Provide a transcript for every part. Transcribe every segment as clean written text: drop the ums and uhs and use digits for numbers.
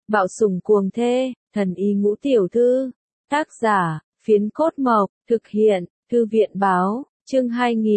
Bạo sủng cuồng thê, thần y ngũ tiểu thư. Tác giả, Phiến Cốt Mộc, thực hiện, Thư viện báo, chương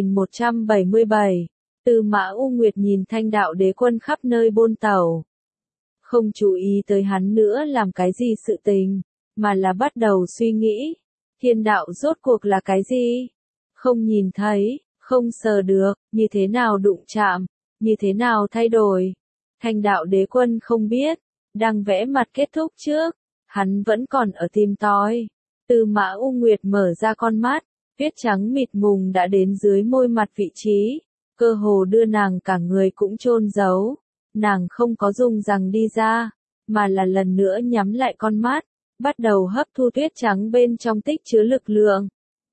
2177. Tư Mã U Nguyệt nhìn Thanh Đạo Đế Quân khắp nơi bôn tẩu. Không chú ý tới hắn nữa làm cái gì sự tình, mà là bắt đầu suy nghĩ. Thiên đạo rốt cuộc là cái gì? Không nhìn thấy, không sờ được, như thế nào đụng chạm, như thế nào thay đổi. Thanh Đạo Đế Quân không biết, đang vẽ mặt kết thúc trước, hắn vẫn còn ở tìm tòi. Tư Mã U Nguyệt mở ra con mắt, tuyết trắng mịt mùng đã đến dưới môi mặt vị trí, cơ hồ đưa nàng cả người cũng chôn giấu. Nàng không có dùng rằng đi ra, mà là lần nữa nhắm lại con mắt, bắt đầu hấp thu tuyết trắng bên trong tích chứa lực lượng.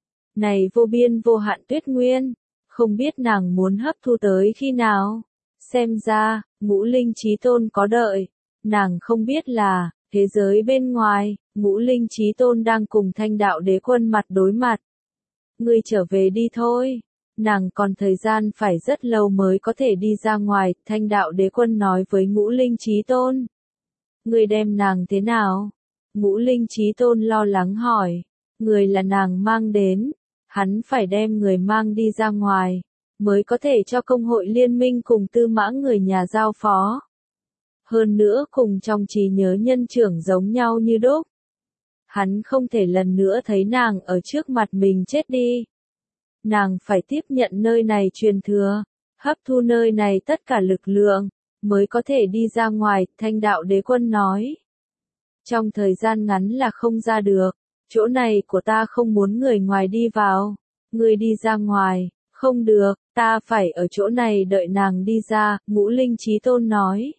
Này vô biên vô hạn tuyết nguyên, không biết nàng muốn hấp thu tới khi nào. Xem ra, Ngũ Linh Chí Tôn có đợi, nàng không biết là, thế giới bên ngoài, Ngũ Linh Chí Tôn đang cùng Thanh Đạo Đế Quân mặt đối mặt. Ngươi trở về đi thôi. Nàng còn thời gian phải rất lâu mới có thể đi ra ngoài, Thanh Đạo Đế Quân nói với Ngũ Linh Chí Tôn. Ngươi đem nàng thế nào? Ngũ Linh Chí Tôn lo lắng hỏi. Người là nàng mang đến, hắn phải đem người mang đi ra ngoài, mới có thể cho công hội liên minh cùng Tư Mã người nhà giao phó. Hơn nữa cùng trong trí nhớ nhân trưởng giống nhau như đúc. Hắn không thể lần nữa thấy nàng ở trước mặt mình chết đi. Nàng phải tiếp nhận nơi này truyền thừa, hấp thu nơi này tất cả lực lượng, mới có thể đi ra ngoài, Thanh Đạo Đế Quân nói. Trong thời gian ngắn là không ra được, chỗ này của ta không muốn người ngoài đi vào, người đi ra ngoài, không được, ta phải ở chỗ này đợi nàng đi ra, Ngũ Linh Chí Tôn nói.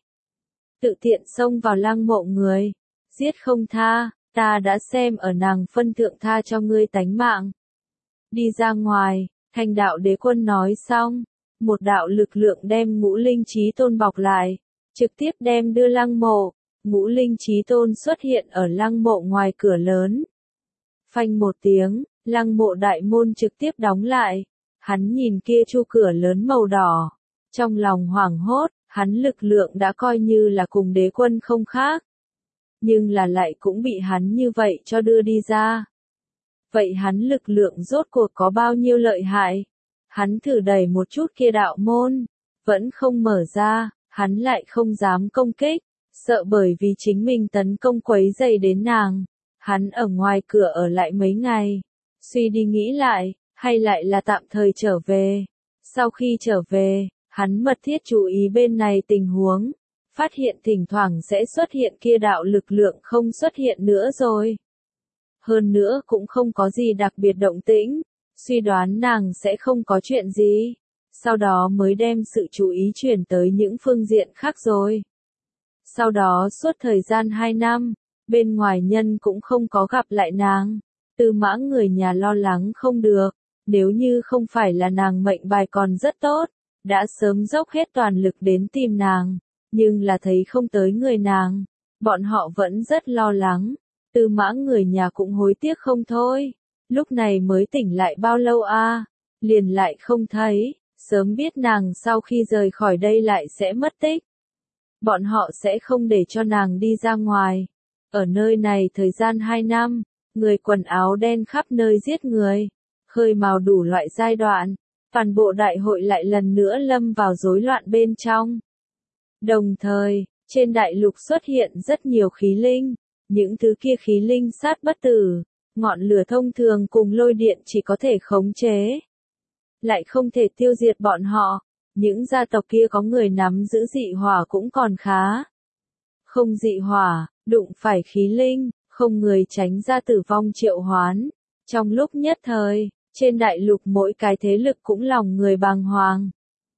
Tự tiện xông vào lăng mộ người, giết không tha, ta đã xem ở nàng phân thượng tha cho ngươi tánh mạng. Đi ra ngoài, Thanh Đạo Đế Quân nói xong, một đạo lực lượng đem Ngũ Linh Chí Tôn bọc lại, trực tiếp đem đưa lăng mộ. Ngũ Linh Chí Tôn xuất hiện ở lăng mộ ngoài cửa lớn. Phanh một tiếng, lăng mộ đại môn trực tiếp đóng lại. Hắn nhìn kia chu cửa lớn màu đỏ, trong lòng hoảng hốt, hắn lực lượng đã coi như là cùng đế quân không khác. Nhưng là lại cũng bị hắn như vậy cho đưa đi ra. Vậy hắn lực lượng rốt cuộc có bao nhiêu lợi hại? Hắn thử đẩy một chút kia đạo môn, vẫn không mở ra, hắn lại không dám công kích, sợ bởi vì chính mình tấn công quấy rầy đến nàng. Hắn ở ngoài cửa ở lại mấy ngày, suy đi nghĩ lại, hay lại là tạm thời trở về. Sau khi trở về, hắn mật thiết chú ý bên này tình huống, phát hiện thỉnh thoảng sẽ xuất hiện kia đạo lực lượng không xuất hiện nữa rồi. Hơn nữa cũng không có gì đặc biệt động tĩnh, suy đoán nàng sẽ không có chuyện gì. Sau đó mới đem sự chú ý chuyển tới những phương diện khác rồi. Sau đó suốt thời gian 2 năm, bên ngoài nhân cũng không có gặp lại nàng. Tư Mã người nhà lo lắng không được, nếu như không phải là nàng mệnh bài còn rất tốt, đã sớm dốc hết toàn lực đến tìm nàng, nhưng là thấy không tới người nàng, bọn họ vẫn rất lo lắng. Tư Mã người nhà cũng hối tiếc không thôi, lúc này mới tỉnh lại bao lâu a, liền lại không thấy, sớm biết nàng sau khi rời khỏi đây lại sẽ mất tích. Bọn họ sẽ không để cho nàng đi ra ngoài. Ở nơi này thời gian 2 năm, người quần áo đen khắp nơi giết người, khơi mào đủ loại giai đoạn, toàn bộ đại hội lại lần nữa lâm vào rối loạn bên trong. Đồng thời, trên đại lục xuất hiện rất nhiều khí linh, những thứ kia khí linh sát bất tử, ngọn lửa thông thường cùng lôi điện chỉ có thể khống chế, lại không thể tiêu diệt bọn họ. Những gia tộc kia có người nắm giữ dị hỏa cũng còn khá. Không dị hỏa, đụng phải khí linh, không người tránh ra tử vong triệu hoán. Trong lúc nhất thời, trên đại lục mỗi cái thế lực cũng lòng người bàng hoàng.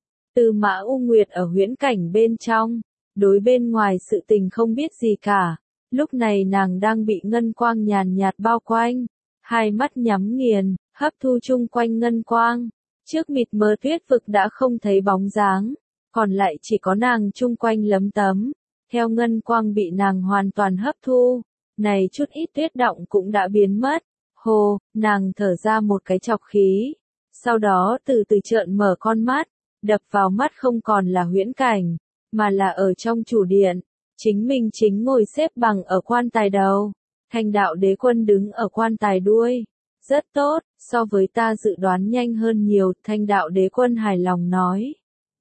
Tư Mã U Nguyệt ở huyễn cảnh bên trong, đối bên ngoài sự tình không biết gì cả. Lúc này nàng đang bị ngân quang nhàn nhạt bao quanh, hai mắt nhắm nghiền, hấp thu chung quanh ngân quang. Trước mịt mờ tuyết vực đã không thấy bóng dáng, còn lại chỉ có nàng chung quanh lấm tấm. Theo ngân quang bị nàng hoàn toàn hấp thu, này chút ít tuyết động cũng đã biến mất. Hồ, nàng thở ra một cái chọc khí, sau đó từ từ trợn mở con mắt, đập vào mắt không còn là huyễn cảnh, mà là ở trong chủ điện. Chính mình chính ngồi xếp bằng ở quan tài đầu. Thanh đạo đế quân đứng ở quan tài đuôi. Rất tốt, so với ta dự đoán nhanh hơn nhiều, thanh đạo đế quân hài lòng nói.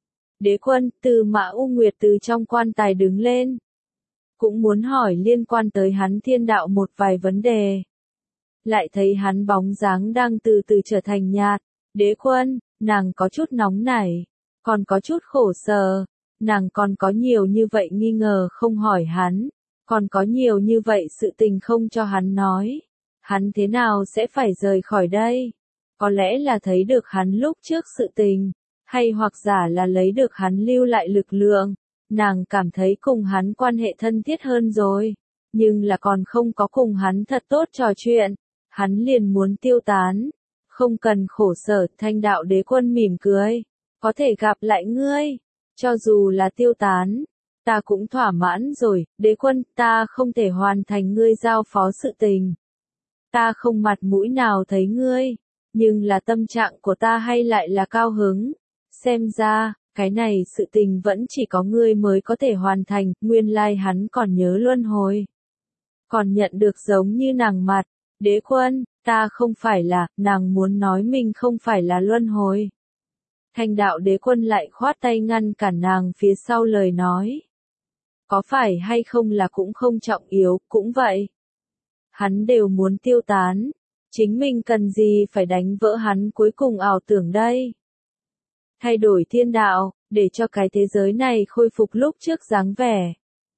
Đế quân, Từ Mã U Nguyệt từ trong quan tài đứng lên. Cũng muốn hỏi liên quan tới hắn thiên đạo một vài vấn đề. Lại thấy hắn bóng dáng đang từ từ trở thành nhạt. Đế quân, nàng có chút nóng nảy, còn có chút khổ sở. Nàng còn có nhiều như vậy nghi ngờ không hỏi hắn, còn có nhiều như vậy sự tình không cho hắn nói. Hắn thế nào sẽ phải rời khỏi đây? Có lẽ là thấy được hắn lúc trước sự tình, hay hoặc giả là lấy được hắn lưu lại lực lượng. Nàng cảm thấy cùng hắn quan hệ thân thiết hơn rồi, nhưng là còn không có cùng hắn thật tốt trò chuyện. Hắn liền muốn tiêu tán. Không cần khổ sở, thanh đạo đế quân mỉm cười. Có thể gặp lại ngươi. Cho dù là tiêu tán, ta cũng thỏa mãn rồi, đế quân, ta không thể hoàn thành ngươi giao phó sự tình. Ta không mặt mũi nào thấy ngươi, nhưng là tâm trạng của ta hay lại là cao hứng. Xem ra, cái này sự tình vẫn chỉ có ngươi mới có thể hoàn thành, nguyên lai hắn còn nhớ luân hồi. Còn nhận được giống như nàng mặt, đế quân, ta không phải là, nàng muốn nói mình không phải là luân hồi. Thanh đạo đế quân lại khoát tay ngăn cản nàng phía sau lời nói. Có phải hay không là cũng không trọng yếu, cũng vậy. Hắn đều muốn tiêu tán. Chính mình cần gì phải đánh vỡ hắn cuối cùng ảo tưởng đây. Thay đổi thiên đạo, để cho cái thế giới này khôi phục lúc trước dáng vẻ.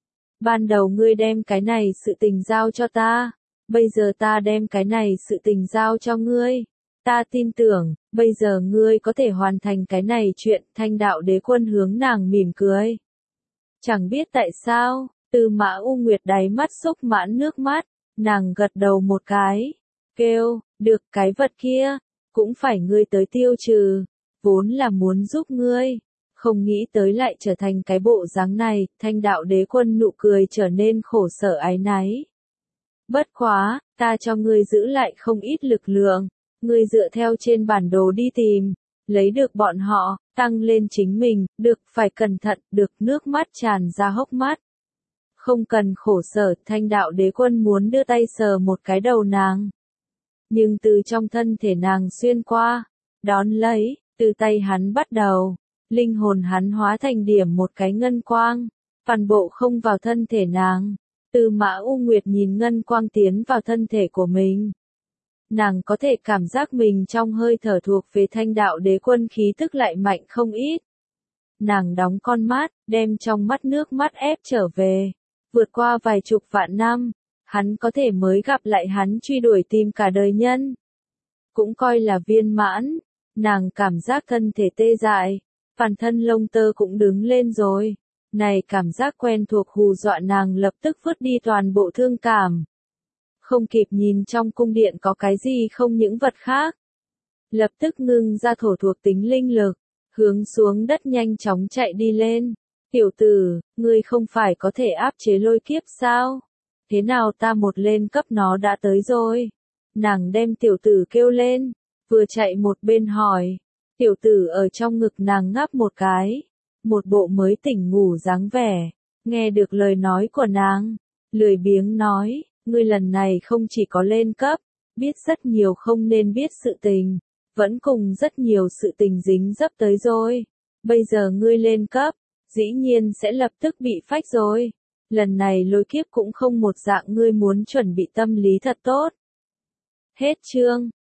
Ban đầu ngươi đem cái này sự tình giao cho ta. Bây giờ ta đem cái này sự tình giao cho ngươi. Ta tin tưởng, bây giờ ngươi có thể hoàn thành cái này chuyện, thanh đạo đế quân hướng nàng mỉm cười. Chẳng biết tại sao, Từ Mã U Nguyệt đáy mắt xúc mãn nước mắt, nàng gật đầu một cái, kêu, được cái vật kia, cũng phải ngươi tới tiêu trừ, vốn là muốn giúp ngươi, không nghĩ tới lại trở thành cái bộ dáng này, thanh đạo đế quân nụ cười trở nên khổ sở áy náy. Bất quá, ta cho ngươi giữ lại không ít lực lượng. Ngươi dựa theo trên bản đồ đi tìm, lấy được bọn họ, tăng lên chính mình, được phải cẩn thận, được nước mắt tràn ra hốc mắt. Không cần khổ sở, thanh đạo đế quân muốn đưa tay sờ một cái đầu nàng. Nhưng từ trong thân thể nàng xuyên qua, đón lấy, từ tay hắn bắt đầu, linh hồn hắn hóa thành điểm một cái ngân quang, toàn bộ không vào thân thể nàng. Từ Mã U Nguyệt nhìn ngân quang tiến vào thân thể của mình. Nàng có thể cảm giác mình trong hơi thở thuộc về thanh đạo đế quân khí tức lại mạnh không ít. Nàng đóng con mắt, đem trong mắt nước mắt ép trở về. Vượt qua vài chục vạn năm, hắn có thể mới gặp lại hắn truy đuổi tìm cả đời nhân. Cũng coi là viên mãn, nàng cảm giác thân thể tê dại, toàn thân lông tơ cũng đứng lên rồi. Này cảm giác quen thuộc hù dọa nàng lập tức vứt đi toàn bộ thương cảm. Không kịp nhìn trong cung điện có cái gì không những vật khác. Lập tức ngưng ra thổ thuộc tính linh lực, hướng xuống đất nhanh chóng chạy đi lên. Tiểu tử, ngươi không phải có thể áp chế lôi kiếp sao? Thế nào ta một lên cấp nó đã tới rồi? Nàng đem tiểu tử kêu lên, vừa chạy một bên hỏi. Tiểu tử ở trong ngực nàng ngáp một cái, một bộ mới tỉnh ngủ dáng vẻ. Nghe được lời nói của nàng, lười biếng nói. Ngươi lần này không chỉ có lên cấp, biết rất nhiều không nên biết sự tình, vẫn cùng rất nhiều sự tình dính dấp tới rồi. Bây giờ ngươi lên cấp, dĩ nhiên sẽ lập tức bị phách rồi. Lần này lôi kiếp cũng không một dạng, ngươi muốn chuẩn bị tâm lý thật tốt. Hết chương.